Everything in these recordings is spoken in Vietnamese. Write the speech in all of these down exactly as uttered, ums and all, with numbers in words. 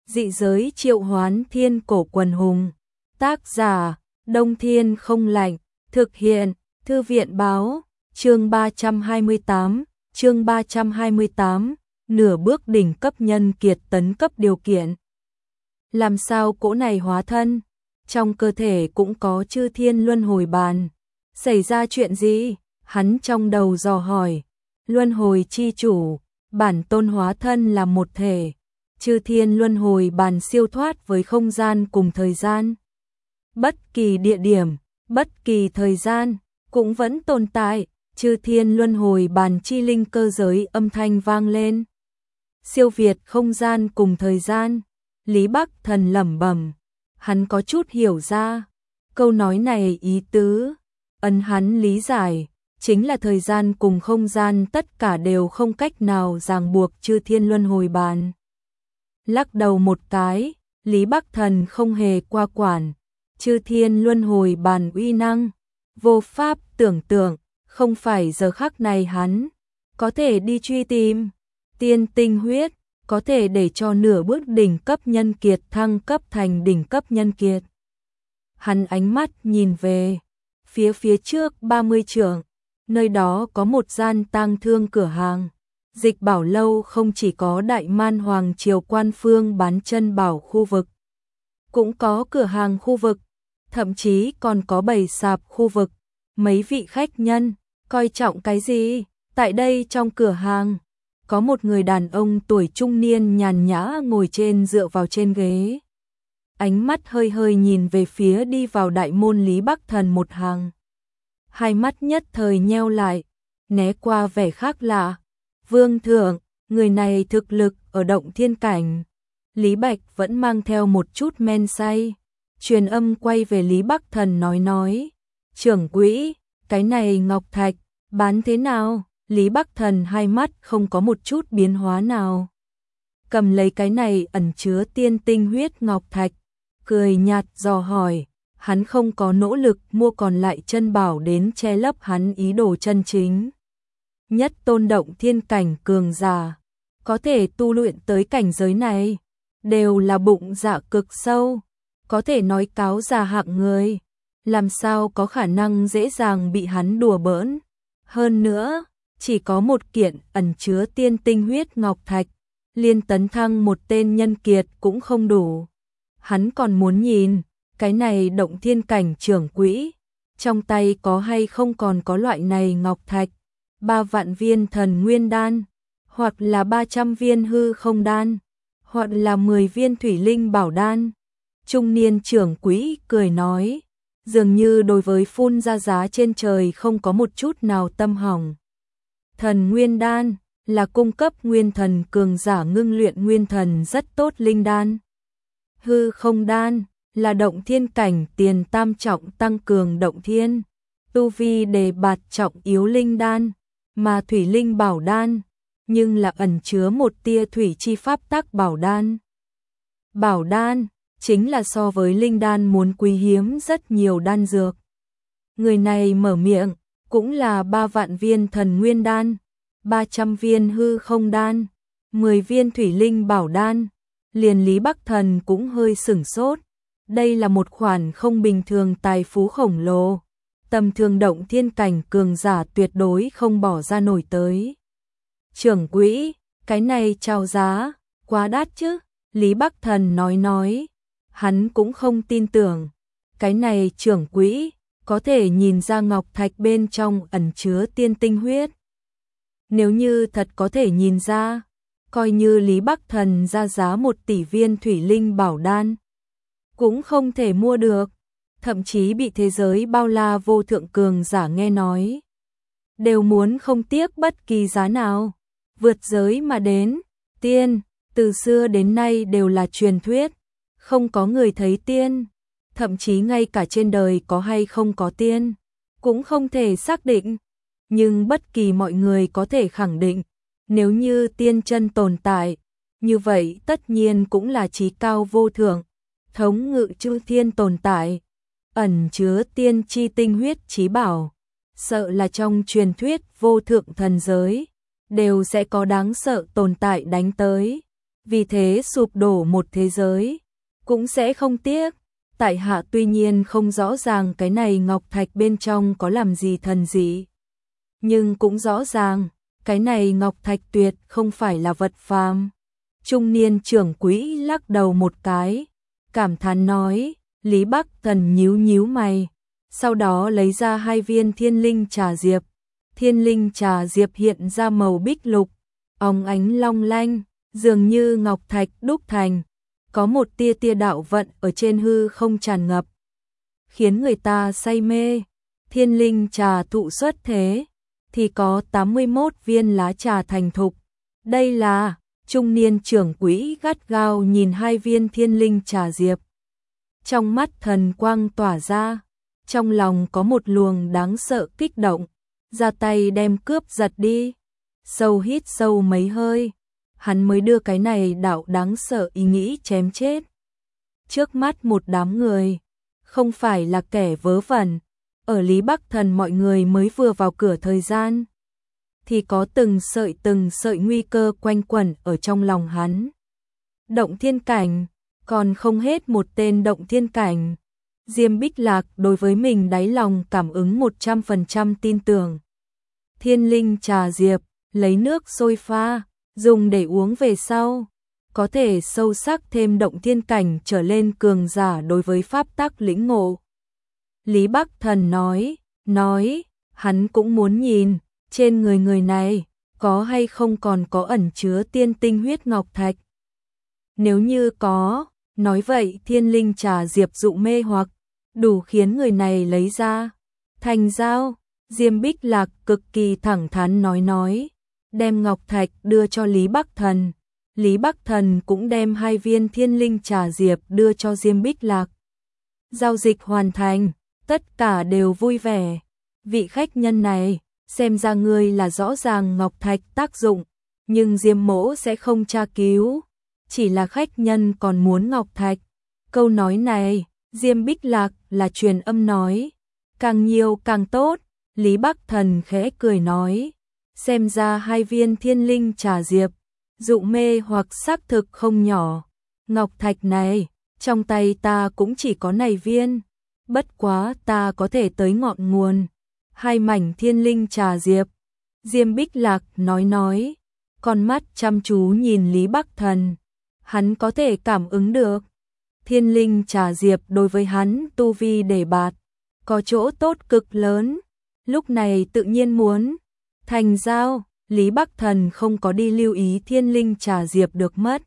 Dị giới triệu hoán thiên cổ quần hùng. Tác giả, Đông Thiên không lạnh. Thực hiện, Thư viện báo. Chương ba trăm hai mươi tám, chương ba trăm hai mươi tám, nửa bước đỉnh cấp nhân kiệt tấn cấp điều kiện. Làm sao cỗ này hóa thân? Trong cơ thể cũng có chư thiên luân hồi bàn. Xảy ra chuyện gì? Hắn trong đầu dò hỏi. Luân hồi chi chủ, bản tôn hóa thân là một thể. Chư thiên luân hồi bàn siêu thoát với không gian cùng thời gian. Bất kỳ địa điểm, bất kỳ thời gian, cũng vẫn tồn tại. Chư thiên luân hồi bàn chi linh cơ giới âm thanh vang lên. Siêu việt không gian cùng thời gian. Lý Bắc Thần lẩm bẩm. Hắn có chút hiểu ra. Câu nói này ý tứ. Ấn hắn lý giải. Chính là thời gian cùng không gian tất cả đều không cách nào ràng buộc chư thiên luân hồi bàn. Lắc đầu một cái. Lý Bắc Thần không hề qua quản. Chư thiên luân hồi bàn uy năng. Vô pháp tưởng tượng. Không phải giờ khắc này hắn có thể đi truy tìm tiên tinh huyết, có thể để cho nửa bước đỉnh cấp nhân kiệt thăng cấp thành đỉnh cấp nhân kiệt. Hắn ánh mắt nhìn về phía phía trước ba mươi trượng, nơi đó có một gian tang thương cửa hàng. Dịch Bảo lâu không chỉ có Đại Man Hoàng triều quan phương bán chân bảo khu vực, cũng có cửa hàng khu vực, thậm chí còn có bày sạp khu vực. Mấy vị khách nhân coi trọng cái gì? Tại đây trong cửa hàng, có một người đàn ông tuổi trung niên nhàn nhã ngồi trên dựa vào trên ghế. Ánh mắt hơi hơi nhìn về phía đi vào đại môn Lý Bắc Thần một hàng. Hai mắt nhất thời nheo lại, né qua vẻ khác lạ. Vương thượng, người này thực lực ở động thiên cảnh. Lý Bạch vẫn mang theo một chút men say. Truyền âm quay về Lý Bắc Thần nói nói. Trưởng quỹ, cái này ngọc thạch, bán thế nào? Lý Bắc Thần hai mắt không có một chút biến hóa nào. Cầm lấy cái này ẩn chứa tiên tinh huyết ngọc thạch, cười nhạt dò hỏi. Hắn không có nỗ lực mua còn lại chân bảo đến che lấp hắn ý đồ chân chính. Nhất tôn động thiên cảnh cường giả, có thể tu luyện tới cảnh giới này, đều là bụng dạ cực sâu, có thể nói cáo già hạng người. Làm sao có khả năng dễ dàng bị hắn đùa bỡn. Hơn nữa, chỉ có một kiện ẩn chứa tiên tinh huyết ngọc thạch, liên tấn thăng một tên nhân kiệt cũng không đủ. Hắn còn muốn nhìn, cái này động thiên cảnh trưởng quỹ, trong tay có hay không còn có loại này ngọc thạch. Ba vạn viên thần nguyên đan, hoặc là ba trăm viên hư không đan, hoặc là mười viên thủy linh bảo đan. Trung niên trưởng quỹ cười nói. Dường như đối với phun ra giá trên trời không có một chút nào tâm hỏng. Thần nguyên đan là cung cấp nguyên thần cường giả ngưng luyện nguyên thần rất tốt linh đan. Hư không đan là động thiên cảnh tiền tam trọng tăng cường động thiên, tu vi đề bạt trọng yếu linh đan. Mà thủy linh bảo đan nhưng là ẩn chứa một tia thủy chi pháp tắc bảo đan. Bảo đan chính là so với linh đan muốn quý hiếm rất nhiều đan dược. Người này mở miệng, cũng là ba vạn viên thần nguyên đan, ba trăm viên hư không đan, mười viên thủy linh bảo đan. Liền Lý Bắc Thần cũng hơi sửng sốt. Đây là một khoản không bình thường tài phú khổng lồ. Tầm thường động thiên cảnh cường giả tuyệt đối không bỏ ra nổi tới. Trưởng quỹ, cái này chào giá, quá đắt chứ? Lý Bắc Thần nói nói. Hắn cũng không tin tưởng. Cái này trưởng quỹ, có thể nhìn ra ngọc thạch bên trong ẩn chứa tiên tinh huyết. Nếu như thật có thể nhìn ra, coi như Lý Bắc Thần ra giá một tỷ viên thủy linh bảo đan, cũng không thể mua được. Thậm chí bị thế giới bao la vô thượng cường giả nghe nói, đều muốn không tiếc bất kỳ giá nào, vượt giới mà đến. Tiên, từ xưa đến nay đều là truyền thuyết. Không có người thấy tiên, thậm chí ngay cả trên đời có hay không có tiên, cũng không thể xác định. Nhưng bất kỳ mọi người có thể khẳng định, nếu như tiên chân tồn tại, như vậy tất nhiên cũng là chí cao vô thượng, thống ngự chư thiên tồn tại, ẩn chứa tiên chi tinh huyết chí bảo. Sợ là trong truyền thuyết vô thượng thần giới, đều sẽ có đáng sợ tồn tại đánh tới. vì thế sụp đổ một thế giới, cũng sẽ không tiếc. Tại hạ tuy nhiên không rõ ràng cái này ngọc thạch bên trong có làm gì thần dị, nhưng cũng rõ ràng, cái này ngọc thạch tuyệt không phải là vật phàm. Trung niên trưởng quỹ lắc đầu một cái, cảm thán nói, Lý Bắc Thần nhíu nhíu mày, sau đó lấy ra hai viên thiên linh trà diệp. Thiên linh trà diệp hiện ra màu bích lục, óng ánh long lanh, dường như ngọc thạch đúc thành, có một tia tia đạo vận ở trên hư không tràn ngập, khiến người ta say mê. Thiên linh trà thụ xuất thế, thì có tám mươi mốt viên lá trà thành thục. Đây là, trung niên trưởng quỹ gắt gao nhìn hai viên thiên linh trà diệp. Trong mắt thần quang tỏa ra, trong lòng có một luồng đáng sợ kích động, ra tay đem cướp giật đi. Sâu hít sâu mấy hơi, hắn mới đưa cái này đạo đáng sợ ý nghĩ chém chết. Trước mắt một đám người, không phải là kẻ vớ vẩn, ở Lý Bắc Thần mọi người mới vừa vào cửa thời gian, thì có từng sợi từng sợi nguy cơ quanh quẩn ở trong lòng hắn. Động thiên cảnh, còn không hết một tên động thiên cảnh. Diêm Bích Lạc đối với mình đáy lòng cảm ứng một trăm phần trăm tin tưởng. Thiên linh trà diệp, lấy nước sôi pha, dùng để uống về sau, có thể sâu sắc thêm động thiên cảnh trở lên cường giả đối với pháp tắc lĩnh ngộ. Lý Bắc Thần nói, nói, hắn cũng muốn nhìn, trên người người này, có hay không còn có ẩn chứa tiên tinh huyết ngọc thạch. Nếu như có, nói vậy thiên linh trà diệp dụ mê hoặc, đủ khiến người này lấy ra, thành giao. Diêm Bích Lạc cực kỳ thẳng thắn nói nói, đem ngọc thạch đưa cho Lý Bắc Thần. Lý Bắc Thần cũng đem hai viên thiên linh trà diệp đưa cho Diêm Bích Lạc. Giao dịch hoàn thành, tất cả đều vui vẻ. Vị khách nhân này, xem ra ngươi là rõ ràng ngọc thạch tác dụng, nhưng Diêm mỗ sẽ không tra cứu, chỉ là khách nhân còn muốn ngọc thạch. Câu nói này, Diêm Bích Lạc là truyền âm nói, càng nhiều càng tốt. Lý Bắc Thần khẽ cười nói, xem ra hai viên thiên linh trà diệp, dụ mê hoặc xác thực không nhỏ. Ngọc thạch này, trong tay ta cũng chỉ có này viên, bất quá ta có thể tới ngọn nguồn. Hai mảnh thiên linh trà diệp. Diêm Bích Lạc nói nói, con mắt chăm chú nhìn Lý Bắc Thần, hắn có thể cảm ứng được. Thiên linh trà diệp đối với hắn tu vi đề bạt, có chỗ tốt cực lớn. Lúc này tự nhiên muốn thành giao. Lý Bắc Thần không có đi lưu ý thiên linh trà diệp được mất.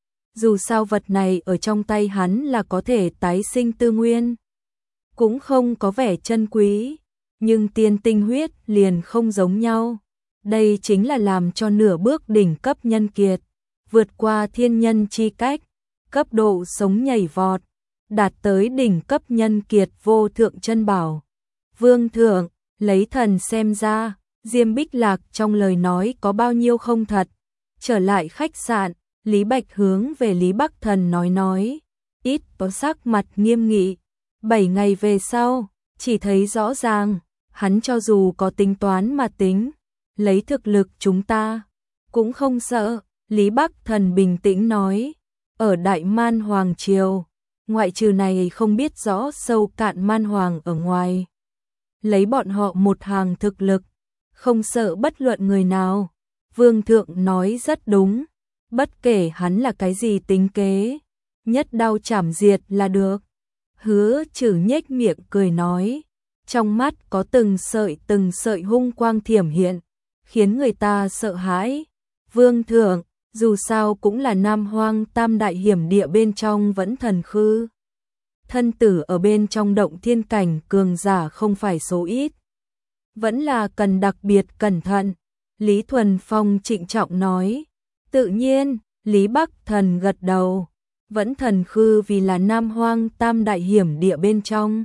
Dù sao vật này ở trong tay hắn là có thể tái sinh tư nguyên, cũng không có vẻ chân quý, nhưng tiên tinh huyết liền không giống nhau. Đây chính là làm cho nửa bước đỉnh cấp nhân kiệt, vượt qua thiên nhân chi cách, cấp độ sống nhảy vọt, đạt tới đỉnh cấp nhân kiệt vô thượng chân bảo. Vương thượng, lấy thần xem ra, Diêm Bích Lạc trong lời nói có bao nhiêu không thật. Trở lại khách sạn, Lý Bạch hướng về Lý Bắc Thần nói nói, ít có sắc mặt nghiêm nghị. Bảy ngày về sau, chỉ thấy rõ ràng, hắn cho dù có tính toán mà tính, lấy thực lực chúng ta, cũng không sợ. Lý Bắc Thần bình tĩnh nói, ở Đại Man Hoàng Triều, ngoại trừ này không biết rõ sâu cạn Man Hoàng ở ngoài, lấy bọn họ một hàng thực lực, không sợ bất luận người nào. Vương thượng nói rất đúng, bất kể hắn là cái gì tính kế, nhất đao chảm diệt là được. Hứa Trừ nhếch miệng cười nói, trong mắt có từng sợi từng sợi hung quang thiểm hiện, khiến người ta sợ hãi. Vương thượng, dù sao cũng là Nam Hoang tam đại hiểm địa bên trong vẫn thần khư. Thân tử ở bên trong động thiên cảnh cường giả không phải số ít, vẫn là cần đặc biệt cẩn thận. Lý Thuần Phong trịnh trọng nói. Tự nhiên, Lý Bắc Thần gật đầu, vẫn thần khư vì là Nam Hoang tam đại hiểm địa bên trong,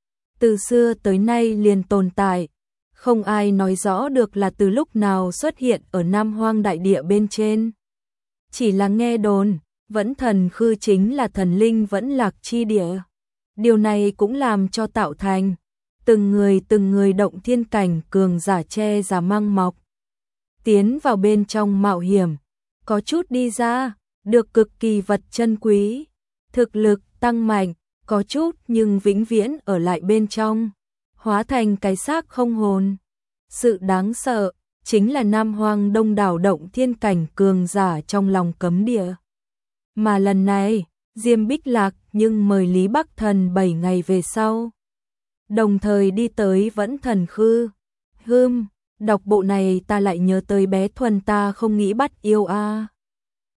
từ xưa tới nay liền tồn tại, không ai nói rõ được là từ lúc nào xuất hiện ở Nam Hoang đại địa bên trên. Chỉ là nghe đồn, vẫn thần khư chính là thần linh vẫn lạc chi địa. Điều này cũng làm cho tạo thành từng người từng người động thiên cảnh cường giả che giả mang mọc, tiến vào bên trong mạo hiểm, có chút đi ra, được cực kỳ vật chân quý, thực lực tăng mạnh, có chút nhưng vĩnh viễn ở lại bên trong, hóa thành cái xác không hồn. Sự đáng sợ chính là Nam Hoang đông đảo động thiên cảnh cường giả trong lòng cấm địa. Mà lần này, Diêm Bích Lạc nhưng mời Lý Bắc Thần bảy ngày về sau. Đồng thời đi tới Vẫn Thần Khư. Hưm, đọc bộ này ta lại nhớ tới bé Thuần ta không nghĩ bắt yêu a.